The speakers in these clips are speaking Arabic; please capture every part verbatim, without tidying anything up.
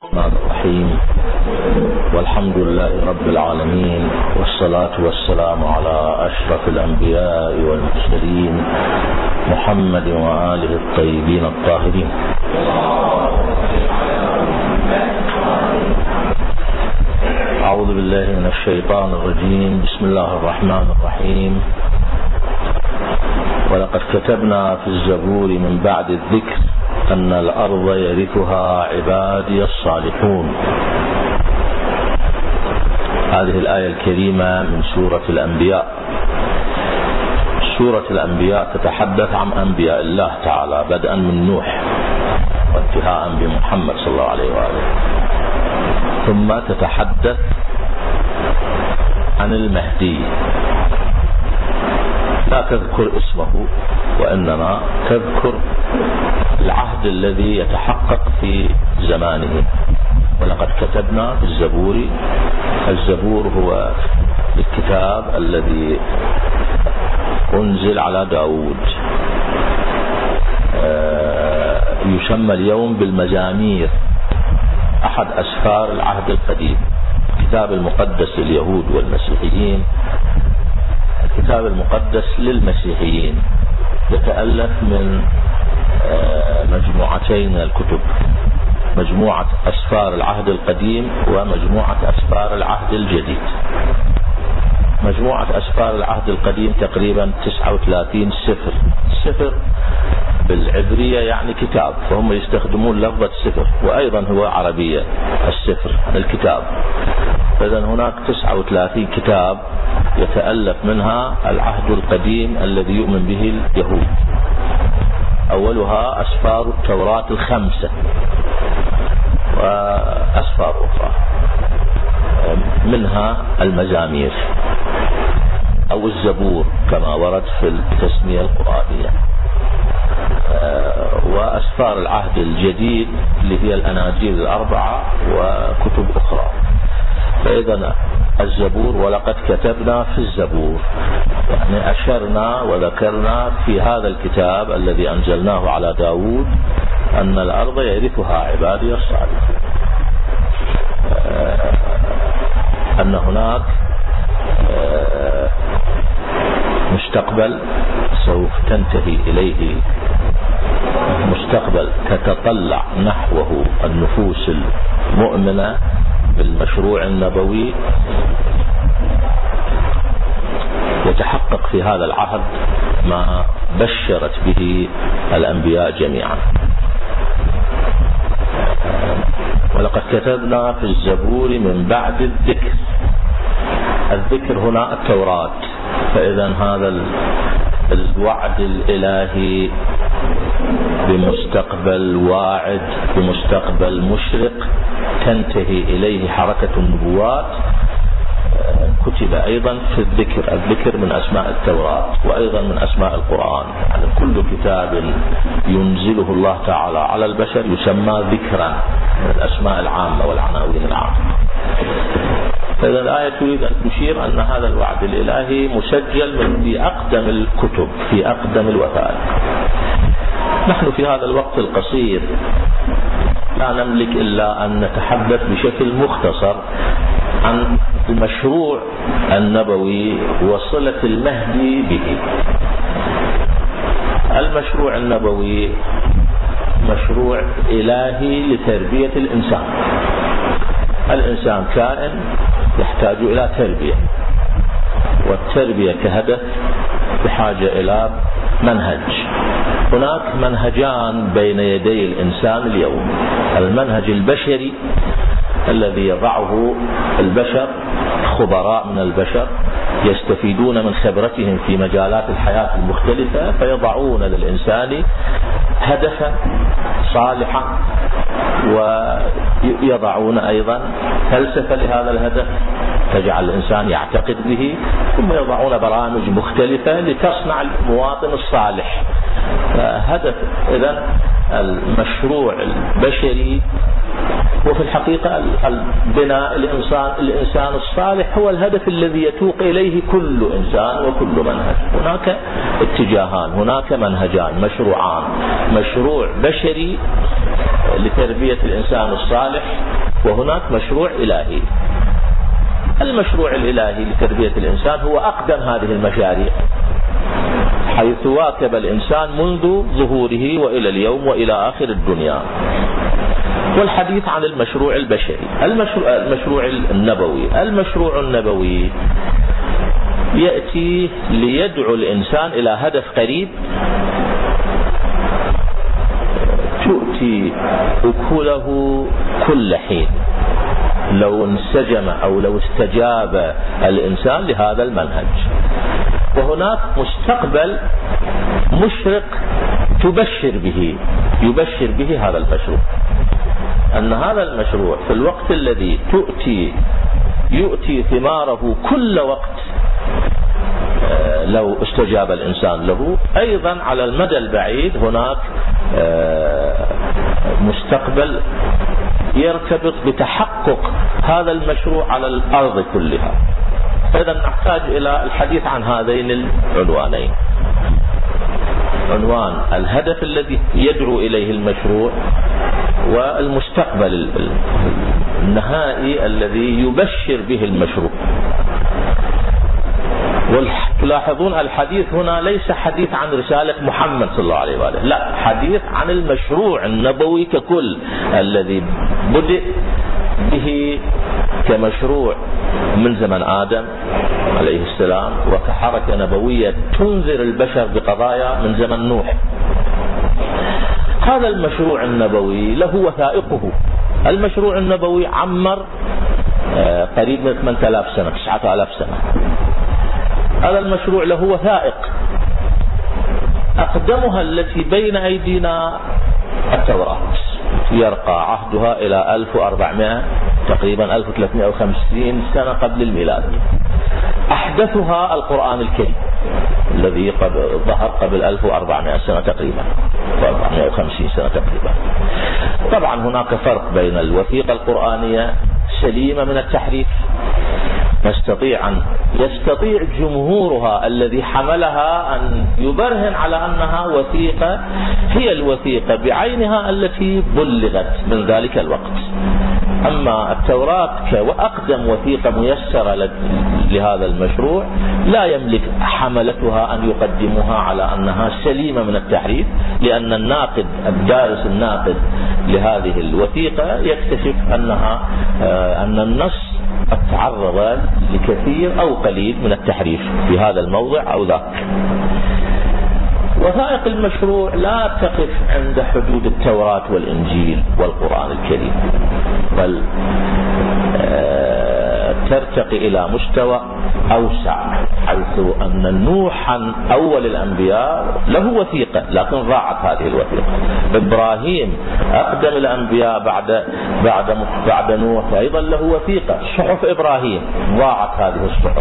الرحمن الرحيم والحمد لله رب العالمين والصلاة والسلام على أشرف الأنبياء والمرسلين محمد وآله الطيبين الطاهرين. أعوذ بالله من الشيطان الرجيم. بسم الله الرحمن الرحيم. ولقد كتبنا في الزبور من بعد الذكر أن الأرض يرثها عبادي الصالحون. هذه الآية الكريمة من سورة الأنبياء. سورة الأنبياء تتحدث عن أنبياء الله تعالى بدءا من نوح وانتهاء بمحمد صلى الله عليه وآله، ثم تتحدث عن المهدي، لا تذكر اسمه وإنما تذكر العهد الذي يتحقق في زمانه. ولقد كتبنا في الزبور. الزبور هو الكتاب الذي أنزل على داود، يسمى اليوم بالمزامير، أحد أسفار العهد القديم، الكتاب المقدس لليهود والمسيحيين، الكتاب المقدس للمسيحيين، يتألف من مجموعتين من الكتب، مجموعة أسفار العهد القديم ومجموعة أسفار العهد الجديد. مجموعة أسفار العهد القديم تقريبا تسعة وثلاثين سفر. سفر بالعبرية يعني كتاب، فهم يستخدمون لفظة سفر، وأيضا هو عربية السفر الكتاب. فإذن هناك تسعة وثلاثين كتاب يتألف منها العهد القديم الذي يؤمن به اليهود. أولها أسفار التوراة الخمسة وأسفار أخرى، منها المزامير أو الزبور كما ورد في التسمية القرآنية، وأسفار العهد الجديد اللي هي الأناجيل الأربعة وكتب أخرى. فإذا الزبور، ولقد كتبنا في الزبور، يعني أشرنا وذكرنا في هذا الكتاب الذي أنزلناه على داود أن الأرض يرثها عبادي الصالحون، أن هناك مستقبل سوف تنتهي إليه، مستقبل تتطلع نحوه النفوس المؤمنة بالمشروع النبوي، يتحقق في هذا العهد ما بشرت به الأنبياء جميعا. ولقد كتبنا في الزبور من بعد الذكر. الذكر هنا التوراة. فإذا هذا الوعد الإلهي بمستقبل واعد، بمستقبل مشرق تنتهي إليه حركة النبوات، كتب أيضا في الذكر. الذكر من أسماء التوراة وأيضا من أسماء القرآن، يعني كل كتاب ينزله الله تعالى على البشر يسمى ذكرا، من الأسماء العامة والعناوين العامة. فإذا الآية تريد أن تشير أن هذا الوعد الإلهي مسجل في أقدم الكتب، في أقدم الوثائق. نحن في هذا الوقت القصير لا نملك إلا أن نتحدث بشكل مختصر عن المشروع النبوي وصلة المهدي به. المشروع النبوي مشروع إلهي لتربية الإنسان. الإنسان كائن يحتاج إلى تربية، والتربية كهدف بحاجة إلى منهج. هناك منهجان بين يدي الإنسان اليوم: المنهج البشري الذي يضعه البشر، خبراء من البشر يستفيدون من خبرتهم في مجالات الحياة المختلفة، فيضعون للإنسان هدفا صالحا، ويضعون أيضا فلسفة لهذا الهدف تجعل الإنسان يعتقد به، ثم يضعون برامج مختلفة لتصنع المواطن الصالح. هدف إذن المشروع البشري وفي الحقيقة البناء الإنسان الإنسان الصالح هو الهدف الذي يتوق إليه كل إنسان وكل منهج. هناك اتجاهان، هناك منهجان، مشروعان: مشروع بشري لتربية الإنسان الصالح، وهناك مشروع إلهي. المشروع الإلهي لتربية الإنسان هو أقدم هذه المشاريع، حيث واكب الإنسان منذ ظهوره وإلى اليوم وإلى آخر الدنيا. والحديث عن المشروع البشري، المشروع, المشروع النبوي. المشروع النبوي يأتي ليدعو الإنسان إلى هدف قريب تؤتي أكله كل حين لو انسجم أو لو استجاب الإنسان لهذا المنهج. وهناك مستقبل مشرق تبشر به يبشر به هذا المشروع، أن هذا المشروع في الوقت الذي تؤتي يؤتي ثماره كل وقت لو استجاب الإنسان له، أيضا على المدى البعيد هناك مستقبل يرتبط بتحقق هذا المشروع على الأرض كلها. إذا نحتاج إلى الحديث عن هذين العنوانين، عنوان الهدف الذي يدعو إليه المشروع، والمستقبل النهائي الذي يبشر به المشروع. وتلاحظون الحديث هنا ليس حديث عن رسالة محمد صلى الله عليه وآله، لا، حديث عن المشروع النبوي ككل الذي بدأ به كمشروع من زمن آدم عليه السلام، وكحركة نبوية تنذر البشر بقضايا من زمن نوح. هذا المشروع النبوي له وثائقه. المشروع النبوي عمر قريب من ثمانية آلاف سنة، تسعة آلاف سنة. هذا المشروع له وثائق، أقدمها التي بين أيدينا التوراة، يرقى عهدها إلى ألف وأربعمائة تقريبا ألف وثلاثمائة وخمسين سنة قبل الميلاد. أحدثها القرآن الكريم الذي ظهر قبل ألف وأربعمائة سنة تقريبا، أربعمائة وخمسين سنة تقريبا. طبعا هناك فرق بين الوثيقة القرآنية سليمة من التحريف، يستطيع أن يستطيع جمهورها الذي حملها أن يبرهن على أنها وثيقة هي الوثيقة بعينها التي بلغت من ذلك الوقت. أما التوراة كأقدم وثيقة ميسرة لهذا المشروع لا يملك حملتها أن يقدموها على أنها سليمة من التحريف، لأن الناقد الدارس الناقد لهذه الوثيقة يكتشف أنها أن النص تعرض لكثير أو قليل من التحريف في هذا الموضع أو ذاك. وثائق المشروع لا تقف عند حدود التوراة والإنجيل والقرآن الكريم، بل ترتقي إلى مستوى أوسع، حيث أن نوحا أول الأنبياء له وثيقة لكن ضاعت هذه الوثيقة. إبراهيم أقدم الأنبياء بعد بعد بعد نوح أيضا له وثيقة، صحف إبراهيم ضاعت هذه الصحف.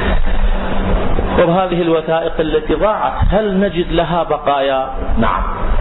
وهذه الوثائق التي ضاعت هل نجد لها بقايا؟ نعم.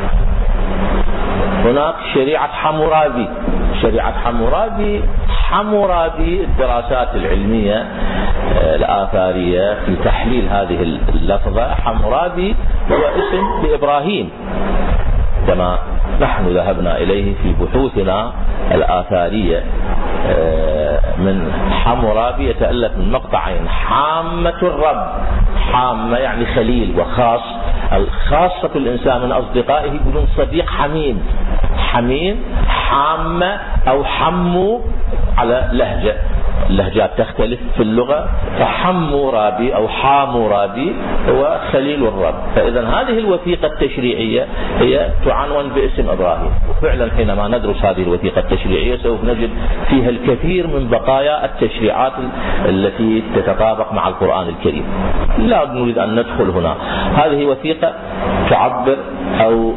هناك شريعة حمورابي. شريعة حمورابي حمورابي الدراسات العلمية الآثارية في تحليل هذه اللفظة، حمورابي هو اسم لإبراهيم كما نحن ذهبنا إليه في بحوثنا الآثارية. من حمورابي يتألف من مقطعين: حامة الرب، حامة يعني خليل، وخاص خاصة الإنسان من أصدقائه بدون صديق حميم. حميم، حامة أو حمو على لهجة، اللهجات تختلف في اللغة، فحمورابي أو حامورابي هو خليل الرب. فإذا هذه الوثيقة التشريعية هي تعنون باسم إبراهيم. وفعلا حينما ندرس هذه الوثيقة التشريعية سوف نجد فيها الكثير من بقايا التشريعات التي تتطابق مع القرآن الكريم. لا نريد أن ندخل هنا. هذه وثيقة تعبر أو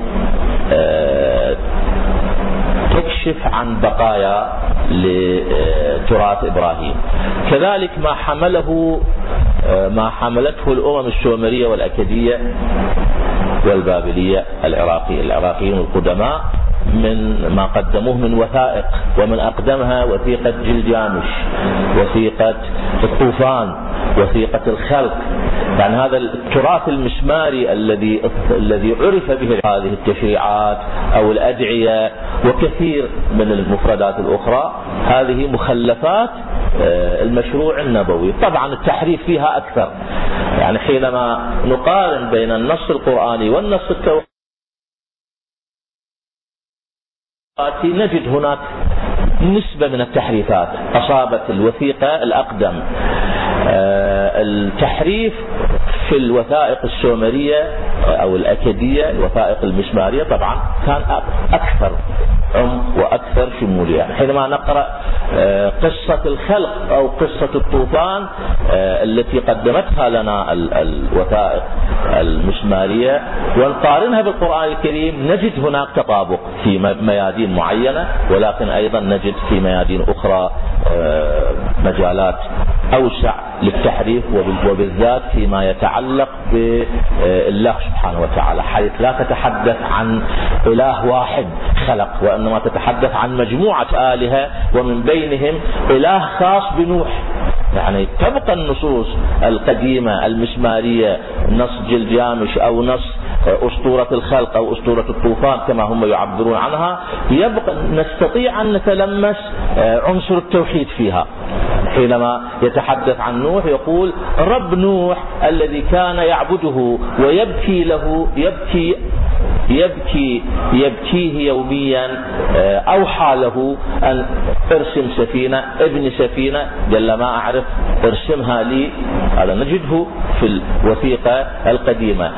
تكشف عن بقايا لتراث الإبراهيم. كذلك ما حمله ما حملته الأمم السومرية والأكدية والبابلية العراقية العراقيين القدماء من ما قدموه من وثائق، ومن أقدمها وثيقة جلجامش، وثيقة الطوفان، وثيقة الخلق. يعني هذا التراث المسماري الذي الذي عرف به هذه التشريعات أو الأدعية وكثير من المفردات الأخرى، هذه مخلفات المشروع النبوي. طبعا التحريف فيها أكثر، يعني حينما نقارن بين النص القرآني والنص التوراتي نجد هناك نسبة من التحريفات أصابت الوثيقة الأقدم. التحريف في الوثائق السومرية أو الأكدية، الوثائق المسمارية، طبعا كان أكثر عمق وأكثر شمولية. حينما نقرأ قصة الخلق أو قصة الطوفان التي قدمتها لنا الوثائق المسمارية ونقارنها بالقرآن الكريم، نجد هناك تطابق في ميادين معينة، ولكن أيضا نجد في ميادين أخرى مجالات أوسع للتحريف، وبالذات فيما يتعلق بالله سبحانه وتعالى، حيث لا تتحدث عن إله واحد خلق، وإنما تتحدث عن مجموعة آلهة ومن بينهم إله خاص بنوح. يعني تبقى النصوص القديمة المسمارية، نص جلجامش أو نص أسطورة الخلق أو أسطورة الطوفان كما هم يعبرون عنها، يبقى نستطيع أن نتلمس عنصر التوحيد فيها. حينما يتحدث عن نوح يقول رب نوح الذي كان يعبده ويبكي له يبكي يبكي يبكيه يوميا، أوحى له أن ارسم سفينة، ابن سفينة، قال له ما أعرف ارسمها لي. هذا نجده في الوثيقة القديمة.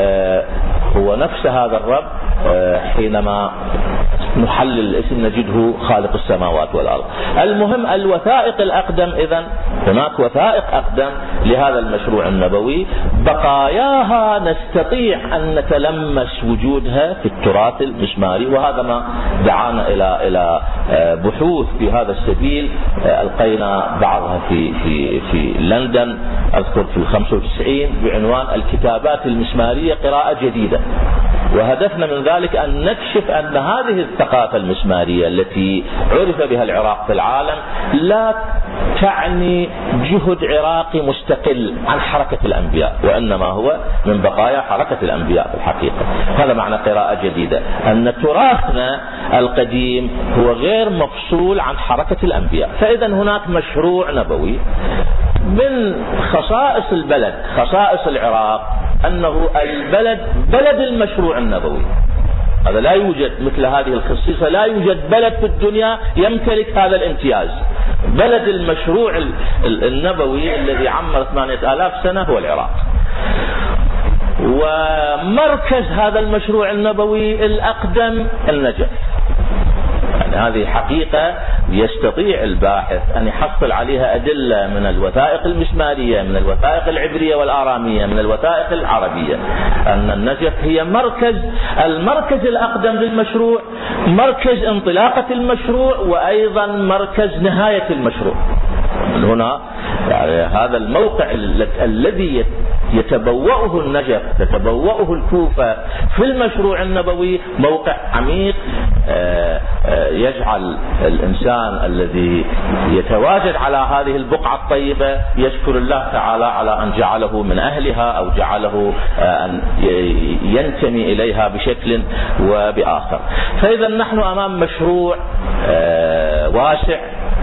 هو نفس هذا الرب حينما نحلل الاسم نجده خالق السماوات والأرض. المهم الوثائق الأقدم، إذن هناك وثائق أقدم لهذا المشروع النبوي، بقاياها نستطيع أن نتلمس وجودها في التراث المسماري، وهذا ما دعانا إلى إلى بحوث في هذا السبيل. ألقينا بعضها في في في لندن، أذكر في الخمسة وتسعين، بعنوان الكتابات المسمارية قراءة جديدة. وهدفنا من ذلك أن نكشف أن هذه الثقافة المسمارية التي عرف بها العراق في العالم لا تعني جهد عراقي مستقل عن حركة الأنبياء، وإنما هو من بقايا حركة الأنبياء في الحقيقة. هذا معنى قراءة جديدة، أن تراثنا القديم هو غير مفصول عن حركة الأنبياء. فإذا هناك مشروع نبوي. من خصائص البلد، خصائص العراق، أنه البلد بلد المشروع النبوي. هذا لا يوجد مثل هذه الخصيصة، لا يوجد بلد في الدنيا يمتلك هذا الامتياز. بلد المشروع النبوي الذي عمر ثمانية آلاف سنة هو العراق. ومركز هذا المشروع النبوي الأقدم النجف. يعني هذه حقيقة يستطيع الباحث أن يحصل عليها أدلة من الوثائق المسمارية، من الوثائق العبرية والآرامية، من الوثائق العربية، أن النجف هي مركز المركز الأقدم للمشروع، مركز انطلاقة المشروع، وأيضا مركز نهاية المشروع. من هنا يعني هذا الموقع الذي يتبوأه النجف، تتبوأه الكوفة في المشروع النبوي، موقع عميق يجعل الإنسان الذي يتواجد على هذه البقعة الطيبة يشكر الله تعالى على أن جعله من أهلها، أو جعله أن ينتمي إليها بشكل وبآخر. فإذا نحن أمام مشروع واسع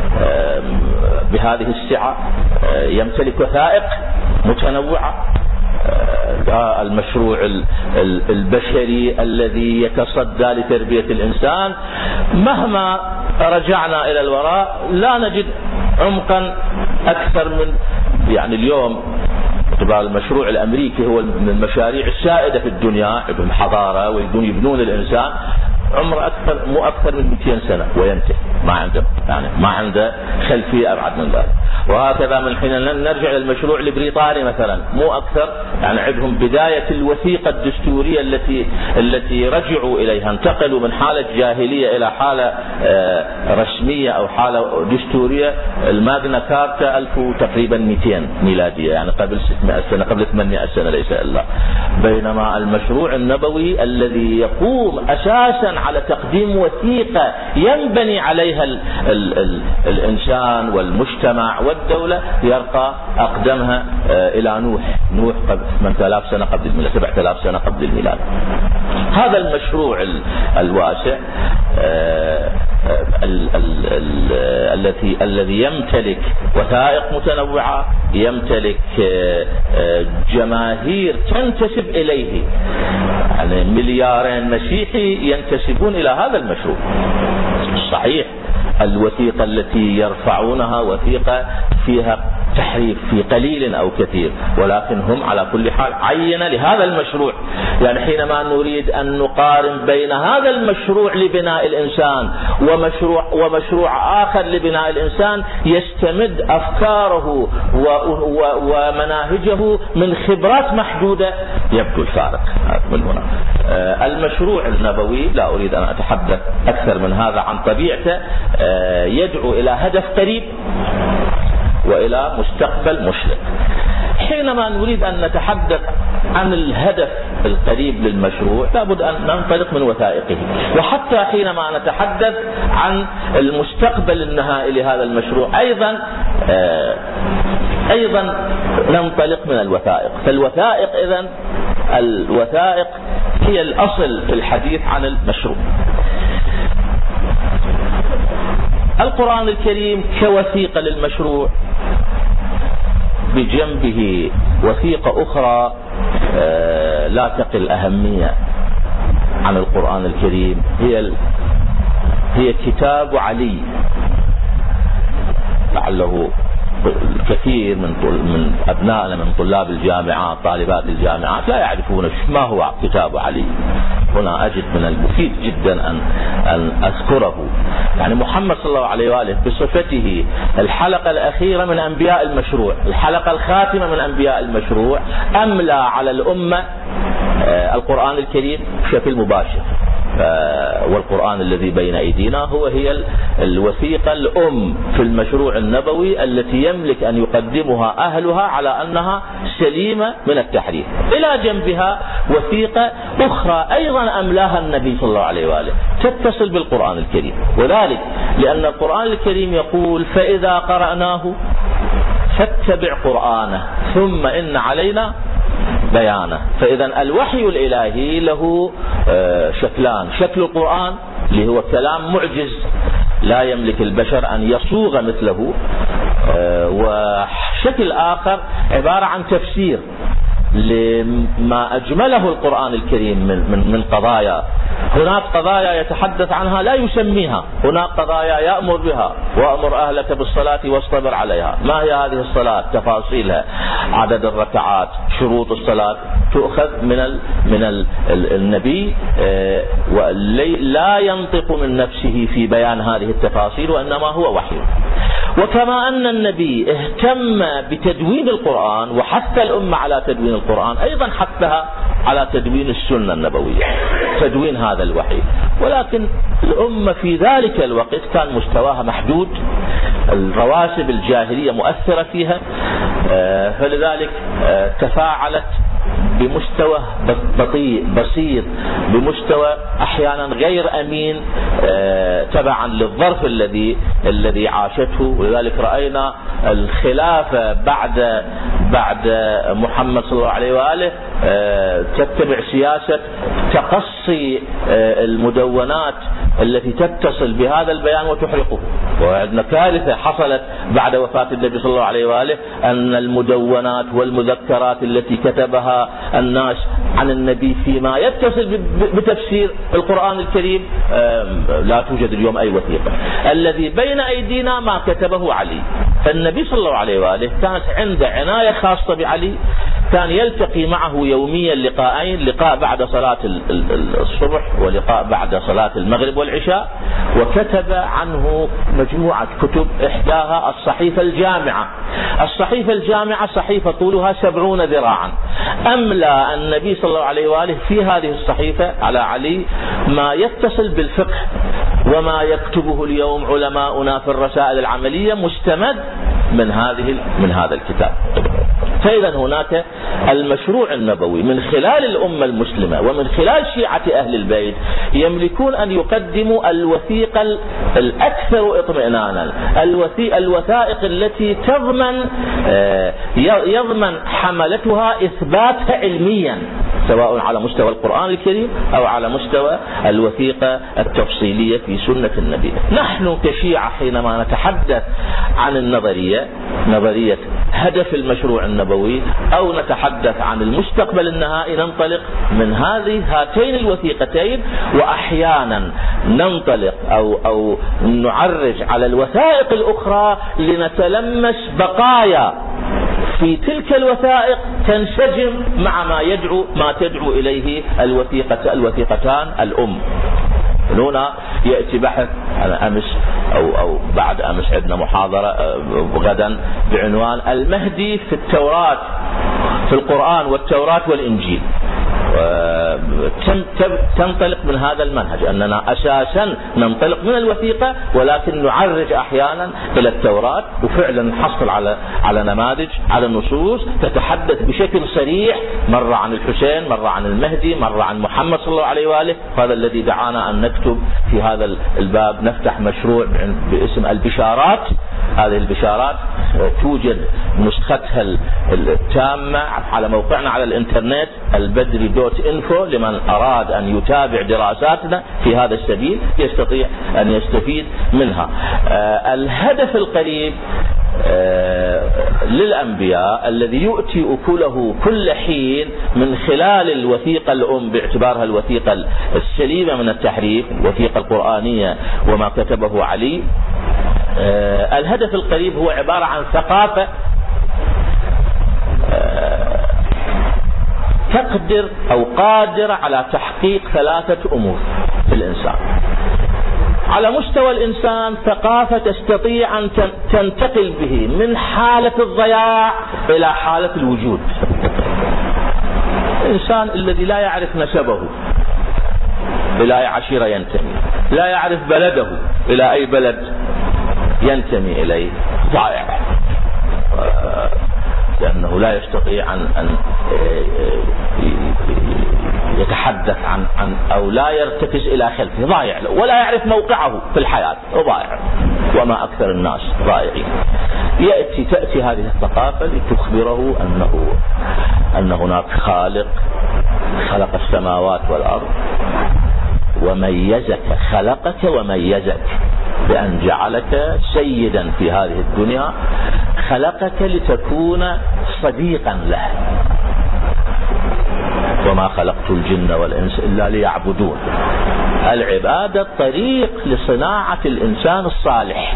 بهذه السعة، يمتلك وثائق متنوعة. المشروع البشري الذي يتصدى لتربية الإنسان، مهما رجعنا إلى الوراء لا نجد عمقا أكثر من يعني اليوم المشروع الأمريكي هو من المشاريع السائدة في الدنيا، يبنون حضارة ويبنون يبنون الإنسان، عمره أكثر مو أكثر من مئتين سنة وينتهي، ما عنده يعني ما عنده خلفية أبعد من ذلك. وهكذا من حين نرجع للمشروع البريطاني مثلا، مو أكثر يعني عندهم بداية الوثيقة الدستورية التي التي رجعوا إليها، انتقلوا من حالة جاهلية إلى حالة رسمية أو حالة دستورية. الماغنا كارتا ألف تقريبا مئتين ميلادية، يعني قبل ستمائة سنة، قبل ثمانمائة سنة ليس إلا. بينما المشروع النبوي الذي يقوم أساسا على تقديم وثيقة ينبني عليها عليها ال ال ال الإنسان والمجتمع والدولة يرقى أقدمها إلى نوح نوح قبل ثمانية آلاف سنة قبل الميلاد، سبعة آلاف سنة قبل الميلاد. هذا المشروع الواسع الذي الذي يمتلك وثائق متنوعة، يمتلك جماهير تنتسب إليه، يعني مليارين مسيحي ينتسبون إلى هذا المشروع. صحيح الوثيقة التي يرفعونها وثيقة فيها تحريف في قليل أو كثير، ولكن هم على كل حال عين لهذا المشروع. يعني حينما نريد أن نقارن بين هذا المشروع لبناء الإنسان ومشروع, ومشروع آخر لبناء الإنسان يستمد أفكاره ومناهجه من خبرات محدودة، يبدو الفارق من هنا. المشروع النبوي لا أريد أن أتحدث أكثر من هذا عن طبيعته، يدعو إلى هدف قريب وإلى مستقبل مشرق. حينما نريد أن نتحدث عن الهدف القريب للمشروع لابد أن ننطلق من وثائقه، وحتى حينما نتحدث عن المستقبل النهائي لهذا المشروع أيضا أيضا ننطلق من الوثائق. فالوثائق إذن الوثائق هي الأصل في الحديث عن المشروع. القرآن الكريم كوثيقة للمشروع، بجنبه وثيقة أخرى لا تقل أهمية عن القرآن الكريم، هي هي كتاب علي. لعله الكثير من من أبنائنا من طلاب الجامعات طالبات الجامعات لا يعرفون ما هو كتاب علي. هنا أجد من المفيد جدا أن أن أذكره. يعني محمد صلى الله عليه وآله بصفته الحلقة الأخيرة من أنبياء المشروع، الحلقة الخاتمة من أنبياء المشروع، أملى على الأمة القرآن الكريم بشكل مباشر. والقرآن الذي بين أيدينا هو هي الوثيقة الأم في المشروع النبوي التي يملك أن يقدمها أهلها على أنها سليمة من التحريف. إلى جنبها وثيقة أخرى أيضا أملاها النبي صلى الله عليه وآله تتصل بالقرآن الكريم، وذلك لأن القرآن الكريم يقول: فإذا قرأناه فاتبع قرآنه ثم إن علينا بيانه. فإذا الوحي الإلهي له شكلان: شكل القرآن اللي هو كلام معجز لا يملك البشر أن يصوغ مثله، وشكل آخر عبارة عن تفسير لما أجمله القرآن الكريم من من قضايا. هناك قضايا يتحدث عنها لا يسميها، هناك قضايا يأمر بها: وأمر أهلك بالصلاة واصطبر عليها. ما هي هذه الصلاة؟ تفاصيلها، عدد الركعات، شروط الصلاة، تؤخذ من ال من ال النبي، لا ينطق من نفسه في بيان هذه التفاصيل، وإنما هو وحي. وكما أن النبي اهتم بتدوين القرآن وحث الأمة على تدوين القرآن، أيضا حثها على تدوين السنة النبوية، تدوين هذا الوحي. ولكن الأمة في ذلك الوقت كان مستواها محدود، الرواسب الجاهلية مؤثرة فيها، فلذلك تفاعلت بمستوى بطيء بسيط، بمستوى أحيانا غير أمين، تبعا للظرف الذي الذي عاشته. ولذلك رأينا الخلافة بعد بعد محمد صلى الله عليه وآله تتبع سياسة تقصي المدونات التي تتصل بهذا البيان وتحرقه. وعندنا كارثة حصلت بعد وفاة النبي صلى الله عليه وآله، أن المدونات والمذكرات التي كتبها الناس عن النبي فيما يتصل بتفسير القرآن الكريم لا توجد اليوم أي وثيقة. الذي بين أيدينا ما كتبه علي. فالنبي صلى الله عليه وآله كانت عنده عناية خاصة بعلي، كان يلتقي معه يوميا لقاءين: لقاء بعد صلاة الصبح ولقاء بعد صلاة المغرب والعشاء. وكتب عنه مجموعة كتب، إحداها الصحيفة الجامعة. الصحيفة الجامعة صحيفة طولها سبعون ذراعا، أملى النبي صلى الله عليه وآله في هذه الصحيفة على علي ما يتصل بالفقه وما يكتبه اليوم علماؤنا في الرسائل العملية، مستمد من هذه من هذا الكتاب. فإذا هناك المشروع النبوي من خلال الأمة المسلمة ومن خلال شيعة أهل البيت يملكون أن يقدموا الوثيقة الأكثر اطمئنانا، الوثائق التي تضمن يضمن حملتها إثباتها علميا، سواء على مستوى القرآن الكريم أو على مستوى الوثيقة التفصيلية في سنة النبي. نحن كشيعة حينما نتحدث عن النظرية، نظرية هدف المشروع النبوي، أو نتحدث عن المستقبل النهائي، ننطلق من هذه هاتين الوثيقتين، وأحيانا ننطلق أو, أو نعرج على الوثائق الأخرى لنتلمس بقايا في تلك الوثائق تنسجم مع ما يدعو ما تدعو إليه الوثيقة الوثيقتان الأم. هنا يأتي بحث أنا أمس أو, أو بعد أمس عندنا محاضرة غدا بعنوان المهدي في التوراة، في القرآن والتوراة والإنجيل. تنطلق من هذا المنهج أننا أساسا ننطلق من الوثيقة، ولكن نعرج أحيانا إلى التوراة، وفعلا نحصل على على نماذج، على نصوص تتحدث بشكل صريح مرة عن الحسين، مرة عن المهدي، مرة عن محمد صلى الله عليه وآله. هذا الذي دعانا أن نكتب في هذا الباب، نفتح مشروع باسم البشارات. هذه البشارات توجد نسختها التامة على موقعنا على الانترنت البدري دوت انفو، لمن أراد أن يتابع دراساتنا في هذا السبيل يستطيع أن يستفيد منها. آه الهدف القريب آه للأنبياء الذي يؤتي أكله كل حين من خلال الوثيقة الأم باعتبارها الوثيقة السليمة من التحريف، الوثيقة القرآنية وما كتبه علي. آه الهدف القريب هو عبارة عن ثقافة آه تقدر أو قادرة على تحقيق ثلاثة أمور في الإنسان. على مستوى الإنسان ثقافة تستطيع أن تنتقل به من حالة الضياع إلى حالة الوجود. الإنسان الذي لا يعرف نسبه إلى أي عشيرة ينتمي، لا يعرف بلده إلى أي بلد ينتمي إليه، ضائع، لأنه لا يستطيع أن, أن يتحدث عن, عن أو لا يرتكز إلى خلفه، ضائع، ولا يعرف موقعه في الحياة، ضائع، وما أكثر الناس ضائعين. يأتي تأتي هذه الثقافة لتخبره أنه أن هناك خالق خلق السماوات والأرض وميزك، خلقك وميزك بأن جعلك سيدا في هذه الدنيا، خلقك لتكون صديقا له. وما خلقت الجن والإنس إلا ليعبدون. العبادة طريق لصناعة الإنسان الصالح.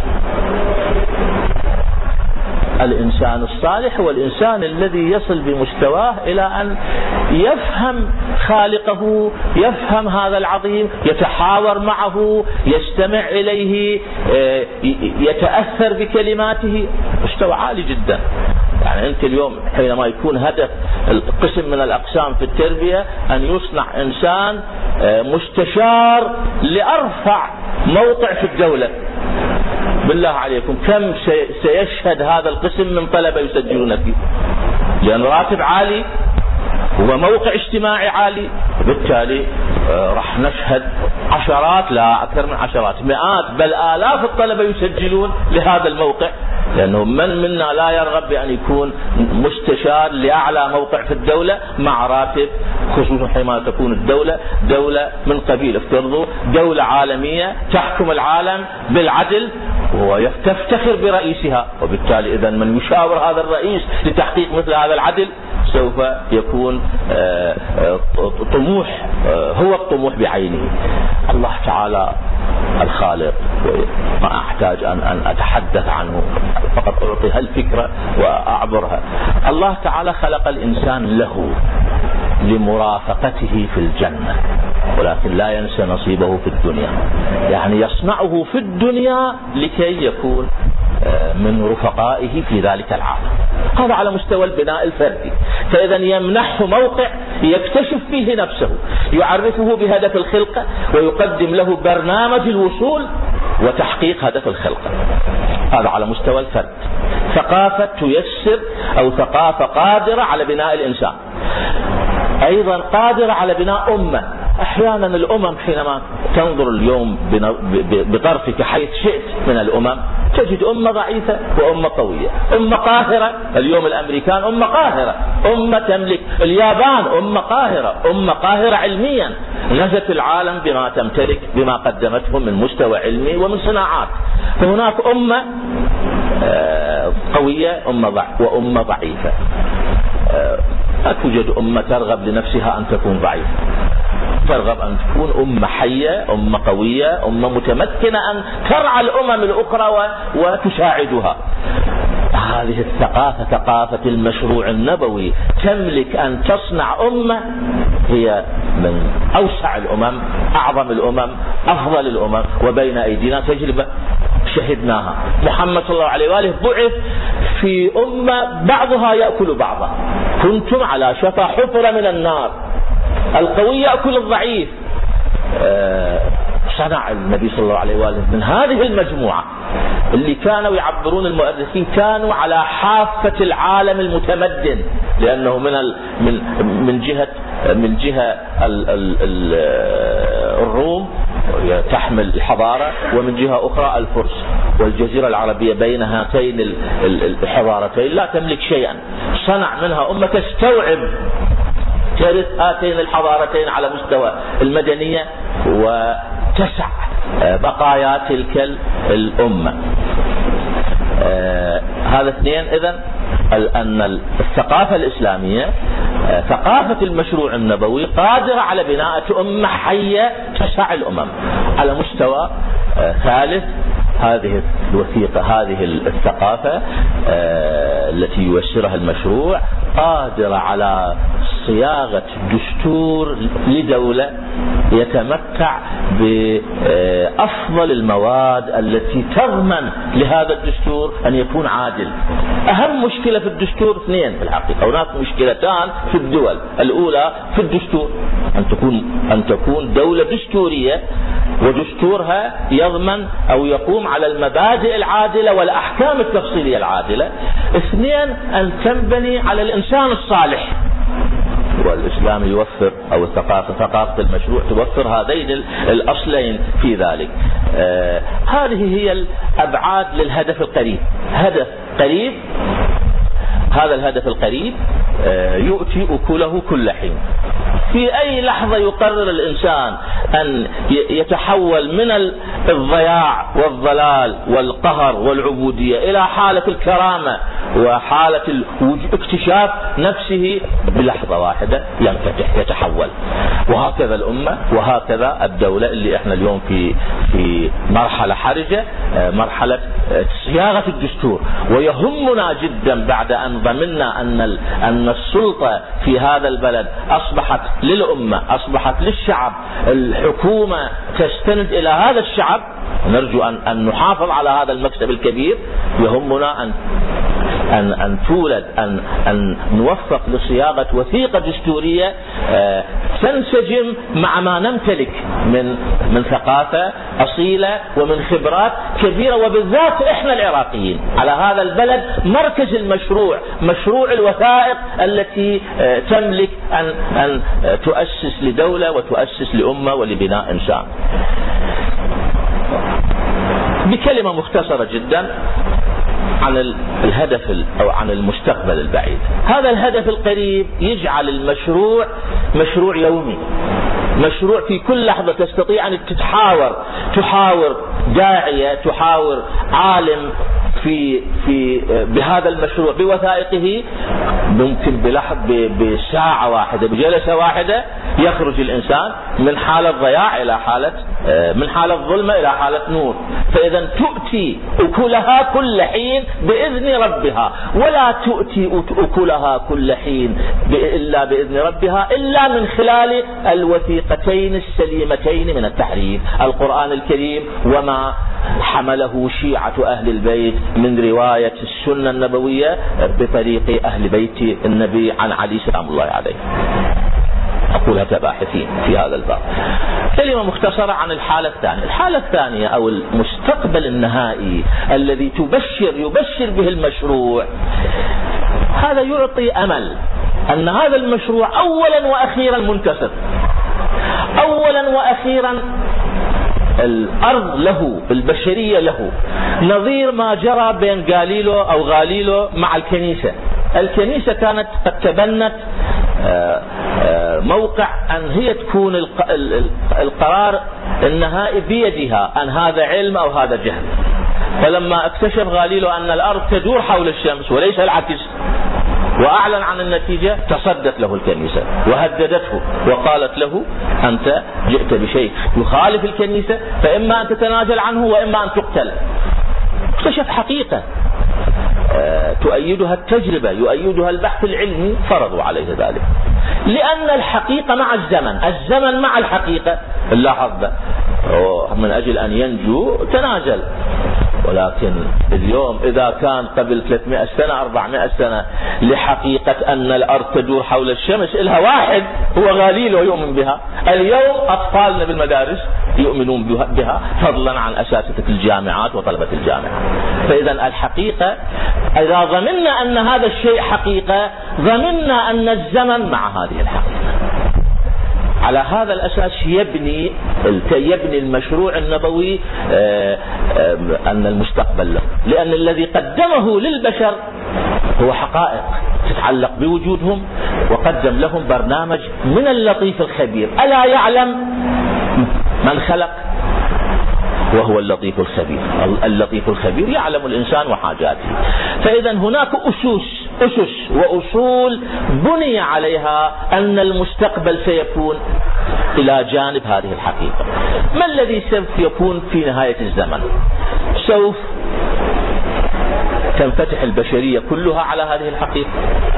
الإنسان الصالح هو الإنسان الذي يصل بمستواه إلى أن يفهم خالقه، يفهم هذا العظيم، يتحاور معه، يستمع إليه، يتأثر بكلماته، مستوى عالي جدا. يعني أنت اليوم حينما يكون هدف القسم من الأقسام في التربية أن يصنع إنسان مستشار لأرفع موقع في الدولة، بالله عليكم كم سيشهد هذا القسم من طلبة يسجلون فيه؟ لأن راتب عالي وموقع اجتماعي عالي، بالتالي راح نشهد عشرات، لا أكثر من عشرات، مئات بل آلاف الطلبة يسجلون لهذا الموقع، لأنه من منا لا يرغب بأن يكون مستشار لأعلى موقع في الدولة مع راتب، خصوصا حينما تكون الدولة دولة من قبيل، افترضوا دولة عالمية تحكم العالم بالعدل وتفتخر برئيسها، وبالتالي إذا من يشاور هذا الرئيس لتحقيق مثل هذا العدل سوف يكون طموح، هو الطموح بعينه. الله تعالى الخالق، وما أحتاج أن, أن أتحدث عنه، فقط أعطيها الفكرة وأعبرها. الله تعالى خلق الإنسان له لمرافقته في الجنة، ولكن لا ينسى نصيبه في الدنيا، يعني يصنعه في الدنيا لكي يكون من رفقائه في ذلك العالم. هذا على مستوى البناء الفردي. فإذا يمنحه موقع يكتشف فيه نفسه، يعرفه بهدف الخلقة، ويقدم له برنامج الوصول وتحقيق هدف الخلقة. هذا على مستوى الفرد. ثقافة تيسر أو ثقافة قادرة على بناء الإنسان، أيضا قادرة على بناء أمة. أحيانا الأمم حينما تنظر اليوم بطرفك حيث شئت من الأمم تجد أمة ضعيفة وأمة قوية، أمة قاهرة. اليوم الأمريكان أمة قاهرة، أمة تملك. اليابان أمة قاهرة، أمة قاهرة علميا، نزت العالم بما تمتلك، بما قدمته من مستوى علمي ومن صناعات. فهناك أمة قوية أمة ضعيفة وأمة ضعيفة. لا توجد أمة ترغب لنفسها أن تكون ضعيفة، ترغب أن تكون أمة حية، أمة قوية، أمة متمكنة أن ترعى الأمم الأخرى وتساعدها. هذه الثقافة، ثقافة المشروع النبوي، تملك أن تصنع أمة هي من أوسع الأمم، أعظم الأمم، أفضل الأمم، وبين أيدينا تجربة شهدناها. محمد صلى الله عليه وآله بعث في أمة بعضها يأكل بعضا، كنتم على شفا حفرة من النار، القوي يأكل الضعيف. صنع النبي صلى الله عليه وآله من هذه المجموعة اللي كانوا يعبرون المؤرخين كانوا على حافة العالم المتمدن، لأنه من ال من من جهة من جهة ال ال ال الروم تحمل الحضارة، ومن جهة أخرى الفرس، والجزيرة العربية بين هاتين الحضارتين لا تملك شيئا. صنع منها أمة تستوعب ترث هاتين الحضارتين على مستوى المدنية وتسع بقايا تلك الأمة. آه هذا اثنين. إذن أن الثقافة الإسلامية ثقافة المشروع النبوي قادرة على بناء أمة حية تسع الأمم. على مستوى آه ثالث، هذه الوثيقة، هذه الثقافة آه التي يوسرها المشروع قادرة على صياغة دستور لدولة يتمتع بأفضل المواد التي تضمن لهذا الدستور أن يكون عادل. أهم مشكلة في الدستور اثنين في الحقيقة، هناك مشكلتان في الدول. الأولى في الدستور، أن تكون أن تكون دولة دستورية ودستورها يضمن أو يقوم على المبادئ العادلة والأحكام التفصيلية العادلة. اثنين، أن تنبني على الإنسان الصالح، والإسلام يوفر أو الثقافة ثقافة المشروع توفر هذين الأصلين في ذلك. آه هذه هي الأبعاد للهدف القريب. هدف قريب، هذا الهدف القريب آه يؤتي أكله كل حين. في أي لحظة يقرر الإنسان أن يتحول من الضياع والضلال والقهر والعبودية إلى حالة الكرامة وحالة اكتشاف نفسه، بلحظة واحدة ينفتح يتحول. وهكذا الأمة وهكذا الدولة اللي احنا اليوم في في مرحلة حرجة، مرحلة صياغة الدستور. ويهمنا جدا بعد أن ضمننا أن أن السلطة في هذا البلد أصبحت للأمة، أصبحت للشعب، الحكومة تستند إلى هذا الشعب، نرجو أن أن نحافظ على هذا المكسب الكبير. يهمنا أن أن أن تولد أن أن نوفق لصياغة وثيقة دستورية تنسجم مع ما نمتلك من من ثقافة أصيلة ومن خبرات كبيرة، وبالذات إحنا العراقيين على هذا البلد مركز المشروع، مشروع الوثائق التي تملك أن أن تؤسس لدولة وتؤسس لأمة ولبناء إنسان. بكلمة مختصرة جدا عن الهدف أو عن المستقبل البعيد. هذا الهدف القريب يجعل المشروع مشروع يومي، مشروع في كل لحظة تستطيع أن تتحاور تحاور داعية، تحاور عالم في في بهذا المشروع بوثائقه. ممكن بلحظة بساعة واحدة بجلسة واحدة يخرج الإنسان من حالة ضياع إلى حالة من حالة ظلمة إلى حالة نور. فإذا تؤتي أكلها كل حين بإذن ربها، ولا تؤتي أكلها كل حين إلا بإذن ربها إلا من خلال الوثيقتين السليمتين من التحريف، القرآن الكريم وما حمله شيعة أهل البيت من رواية السنة النبوية بطريق أهل بيت النبي عن علي سلام الله عليه. نقولها كباحثين في هذا الباب. كلمة مختصرة عن الحالة الثانية. الحالة الثانية أو المستقبل النهائي الذي تبشر يبشر به المشروع، هذا يعطي أمل أن هذا المشروع أولا وأخيرا منتصر. أولا وأخيرا الأرض له، البشرية له، نظير ما جرى بين غاليليو أو غاليليو مع الكنيسة. الكنيسة كانت قد تبنت موقع أن هي تكون القرار النهائي بيدها، أن هذا علم أو هذا جهل. فلما اكتشف غاليليو أن الأرض تدور حول الشمس وليس العكس، وأعلن عن النتيجة، تصدت له الكنيسة وهددته وقالت له أنت جئت بشيء يخالف الكنيسة، فإما أن تتنازل عنه وإما أن تقتل. اكتشف حقيقة تؤيدها التجربة، يؤيدها البحث العلمي، فرضوا عليه ذلك. لأن الحقيقة مع الزمن، الزمن مع الحقيقة. اللاحظ من أجل أن ينجو تنازل. ولكن اليوم إذا كان قبل ثلاثمائة سنة أربعمائة سنة لحقيقة أن الأرض تدور حول الشمس إلها واحد هو غاليليو يؤمن بها، اليوم أطفالنا بالمدارس يؤمنون بها، فضلا عن أساتذة الجامعات وطلبة الجامعات. فإذا الحقيقة إذا ضمننا أن هذا الشيء حقيقة، ضمننا أن الزمن مع هذه الحقيقة. على هذا الأساس يبني يبني المشروع النبوي أن المستقبل له، لأن الذي قدمه للبشر هو حقائق تتعلق بوجودهم، وقدم لهم برنامج من اللطيف الخبير. ألا يعلم من خلق وهو اللطيف الخبير. اللطيف الخبير يعلم الإنسان وحاجاته. فإذا هناك أسس أسس وأصول بني عليها أن المستقبل سيكون إلى جانب هذه الحقيقة. ما الذي سوف يكون في نهاية الزمن؟ سوف تنفتح البشرية كلها على هذه الحقيقة.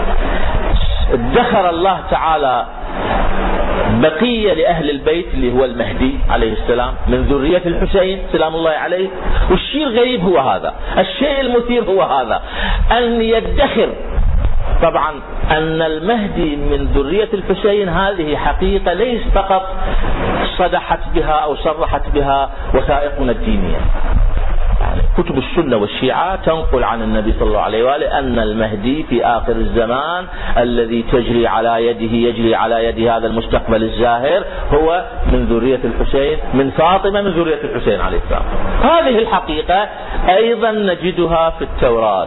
ادخر الله تعالى بقية لأهل البيت اللي هو المهدي عليه السلام من ذرية الحسين سلام الله عليه. والشيء الغريب هو هذا، الشيء المثير هو هذا، أن يدخر. طبعا أن المهدي من ذرية الحسين هذه حقيقة ليس فقط صدحت بها أو صرحت بها وثائقنا الدينية. يعني كتب السنة والشيعة تنقل عن النبي صلى الله عليه وآله أن المهدي في آخر الزمان الذي تجري على يده يجري على يد هذا المستقبل الزاهر هو من ذرية الحسين، من فاطمة من ذرية الحسين عليه السلام. هذه الحقيقة أيضا نجدها في التوراة.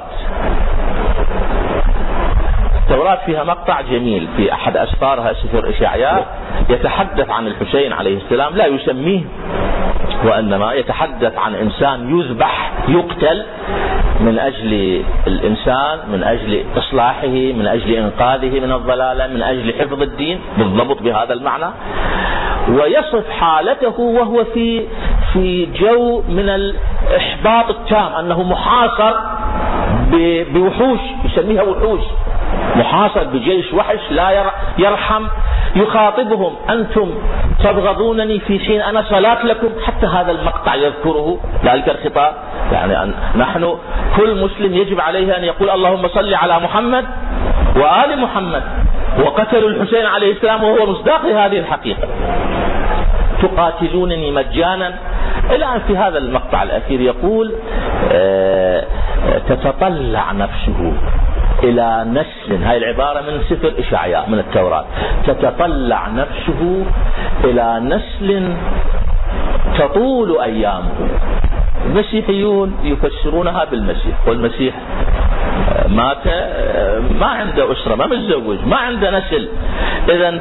التوراة فيها مقطع جميل في أحد أسفارها سفر إشعياء يتحدث عن الحسين عليه السلام، لا يسميه وإنما يتحدث عن إنسان يذبح يقتل من أجل الإنسان، من أجل إصلاحه، من أجل إنقاذه من الضلالة، من أجل حفظ الدين بالضبط بهذا المعنى. ويصف حالته وهو في في جو من الإحباط التام، أنه محاصر بوحوش، يسميها وحوش، محاصر بجيش وحش لا يرحم. يخاطبهم أنتم تبغضونني في حين أنا صلاة لكم. حتى هذا المقطع يذكره ذلك الخطاب. يعني أن نحن كل مسلم يجب عليه أن يقول اللهم صل على محمد وآل محمد. وقتلوا الحسين عليه السلام وهو مصداق هذه الحقيقة. تقاتلونني مجانا. الآن في هذا المقطع الأخير يقول آه تتطلع نفسه إلى نسل، هاي العبارة من سفر إشعياء من التوراة، تتطلع نفسه إلى نسل تطول أيامه. المسيحيون يفسرونها بالمسيح، والمسيح مات ما عنده أسرة، ما متزوج، ما عنده نسل. إذن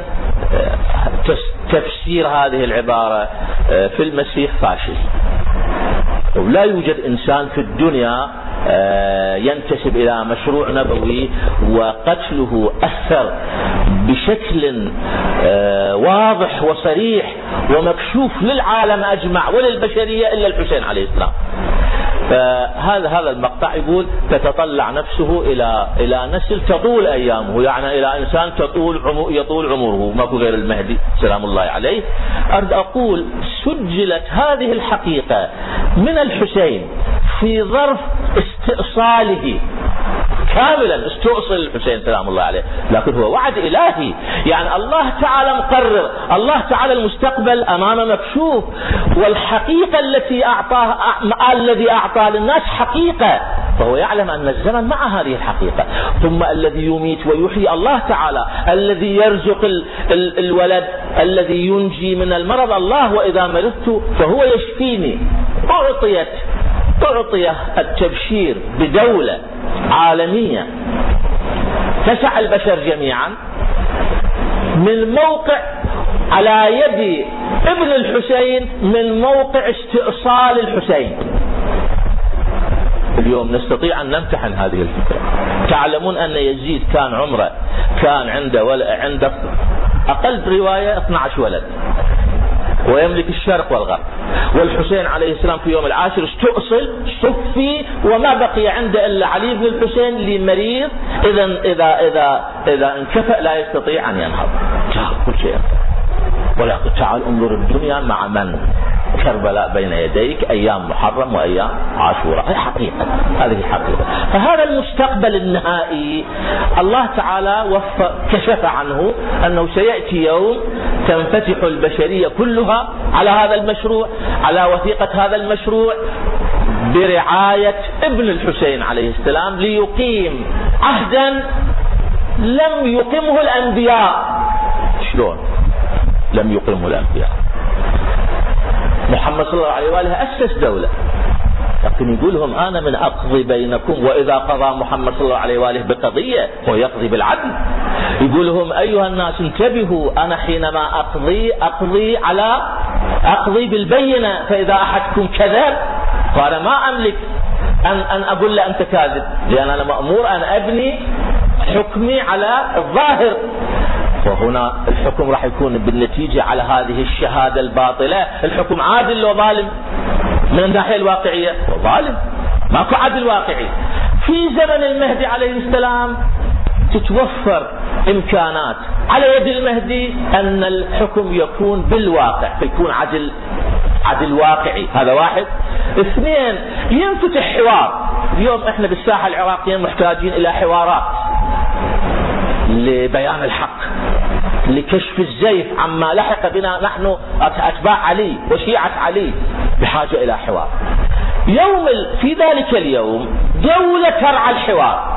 تفسير هذه العبارة في المسيح فاشل. ولا يوجد إنسان في الدنيا ينتسب إلى مشروع نبوي وقتله أثر بشكل واضح وصريح ومكشوف للعالم أجمع وللبشرية إلا الحسين عليه السلام. فهذا هذا المقطع يقول تتطلع نفسه إلى إلى نسل تطول أيامه، يعني إلى إنسان تطول عمر يطول عمره، ما هو غير المهدي سلام الله عليه. أريد أقول سجلت هذه الحقيقة من الحسين في ظرف استئصاله كاملا استؤصل الحسين سلام الله عليه، لكن هو وعد إلهي. يعني الله تعالى مقرر، الله تعالى المستقبل أمامه مكشوف، والحقيقة التي أعطاها الذي أعطى للناس حقيقة، فهو يعلم أن الزمن مع هذه الحقيقة. ثم الذي يميت ويحيي الله تعالى، الذي يرزق ال ال الولد، الذي ينجي من المرض الله، وإذا مرضت فهو يشفيني. أعطيت أعطي التبشير بدولة عالمية تسع البشر جميعا، من موقع على يد ابن الحسين، من موقع استئصال الحسين. اليوم نستطيع أن نمتحن هذه الفكرة. تعلمون أن يزيد كان عمره كان عنده ولا عنده أقل رواية اثني عشر ولد، ويملك الشرق والغرب، والحسين عليه السلام في يوم العاشر استؤصل صفي، وما بقي عنده إلا علي بن الحسين لمريض، إذا إذا إذا إذا انكفأ لا يستطيع أن ينهض، كل شيء. ولكن تعال انظر الدنيا مع من؟ كربلاء بين يديك، أيام محرم وأيام عاشوراء. هذه حقيقة، هذه حقيقة. فهذا المستقبل النهائي الله تعالى وفق كشف عنه أنه سيأتي يوم تنفتح البشرية كلها على هذا المشروع، على وثيقة هذا المشروع، برعاية ابن الحسين عليه السلام، ليقيم عهدا لم يقمه الأنبياء. شلون لم يقمه الأنبياء؟ محمد صلى الله عليه وآله أسس دولة، لكن يقول لهم أنا من أقضي بينكم، وإذا قضى محمد صلى الله عليه وآله بقضية هو يقضي بالعدل. يقول لهم أيها الناس انتبهوا، أنا حينما أقضي أقضي على أقضي بالبينة، فإذا أحدكم كذب فأنا ما أملك أن أن أقول له أنت كاذب، لأن أنا مأمور أن أبني حكمي على الظاهر. وهنا الحكم راح يكون بالنتيجة على هذه الشهادة الباطلة. الحكم عادل لو ظالم؟ من الناحية الواقعية ظالم، ماكو عدل واقعي. في زمن المهدي عليه السلام تتوفر إمكانات على يد المهدي أن الحكم يكون بالواقع، فيكون عدل عدل واقعي. هذا واحد. اثنين، ينفتح حوار. اليوم احنا بالساحة العراقية محتاجين إلى حوارات لبيان الحق، لكشف الزيف عما لحق بنا نحن أتباع علي وشيعة علي، بحاجة إلى حوار. يوم في ذلك اليوم دولة ترعى الحوار،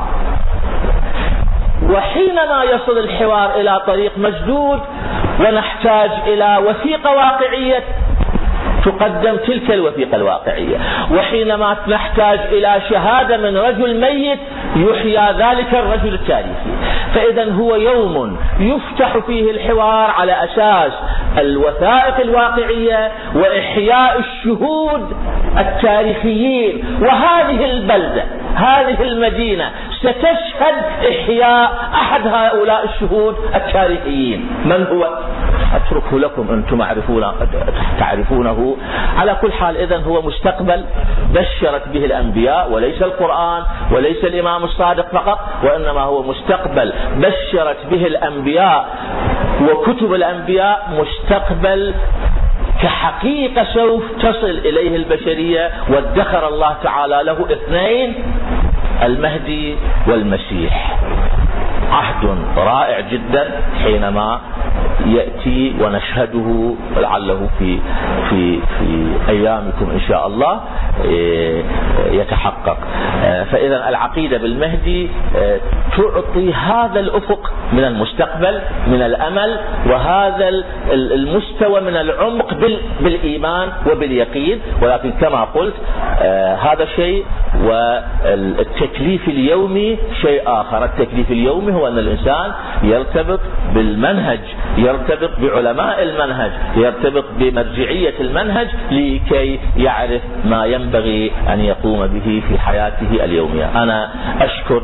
وحينما يصل الحوار إلى طريق مسدود ونحتاج إلى وثيقة واقعية تقدم تلك الوثيقة الواقعية، وحينما نحتاج إلى شهادة من رجل ميت يحيى ذلك الرجل التاريخي. فإذا هو يوم يفتح فيه الحوار على أساس الوثائق الواقعية وإحياء الشهود التاريخيين. وهذه البلدة، هذه المدينة ستشهد إحياء أحد هؤلاء الشهود التاريخيين. من هو؟ أتركه لكم أنتم معرفون تعرفونه. على كل حال إذن هو مستقبل بشرت به الأنبياء، وليس القرآن وليس الإمام الصادق فقط، وإنما هو مستقبل بشرت به الأنبياء وكتب الأنبياء، مستقبل كحقيقة سوف تصل إليه البشرية. وادخر الله تعالى له اثنين، المهدي والمسيح. عهد رائع جدا حينما يأتي ونشهده لعله في في في أيامكم إن شاء الله يتحقق. فإذا العقيدة بالمهدي تعطي هذا الأفق من المستقبل، من الأمل، وهذا المستوى من العمق بالإيمان وباليقين. ولكن كما قلت هذا شيء، والتكليف اليومي شيء آخر. التكليف اليومي هو أن الإنسان يرتبط بالمنهج، يرتبط بعلماء المنهج، يرتبط بمرجعية المنهج، لكي يعرف ما ينبغي أن يقوم به في حياته اليومية. أنا أشكر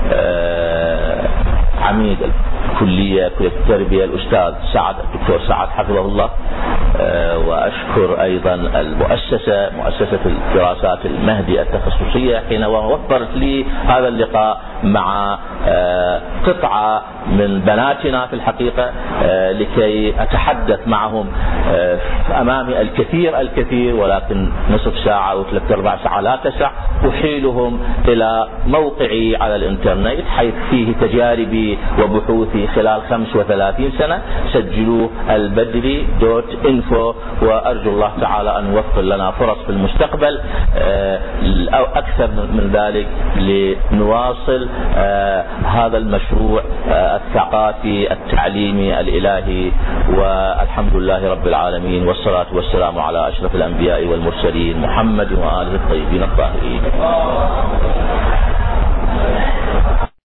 عميد الكلية كلية التربية الأستاذ سعد، الدكتور سعد حفظه الله، وأشكر أيضا المؤسسة مؤسسة الدراسات المهدي التخصصية حين وفرت لي هذا اللقاء مع قطعة من بناتنا في الحقيقة لكي أتحدث معهم أمامي الكثير الكثير، ولكن نصف ساعة أو ثلاثة أربع ساعة لا تسع. أحيلهم إلى موقعي على الإنترنت حيث فيه تجاربي وبحوثي خلال خمس وثلاثين سنة. سجلوه البدري دوت انفو، وأرجو الله تعالى أن يوفر لنا فرص في المستقبل أو أكثر من ذلك لنواصل هذا المشروع الثقافي التعليمي الإلهي. والحمد لله رب العالمين، والصلاة والسلام على أشرف الأنبياء والمرسلين محمد وآله الطيبين الطاهرين.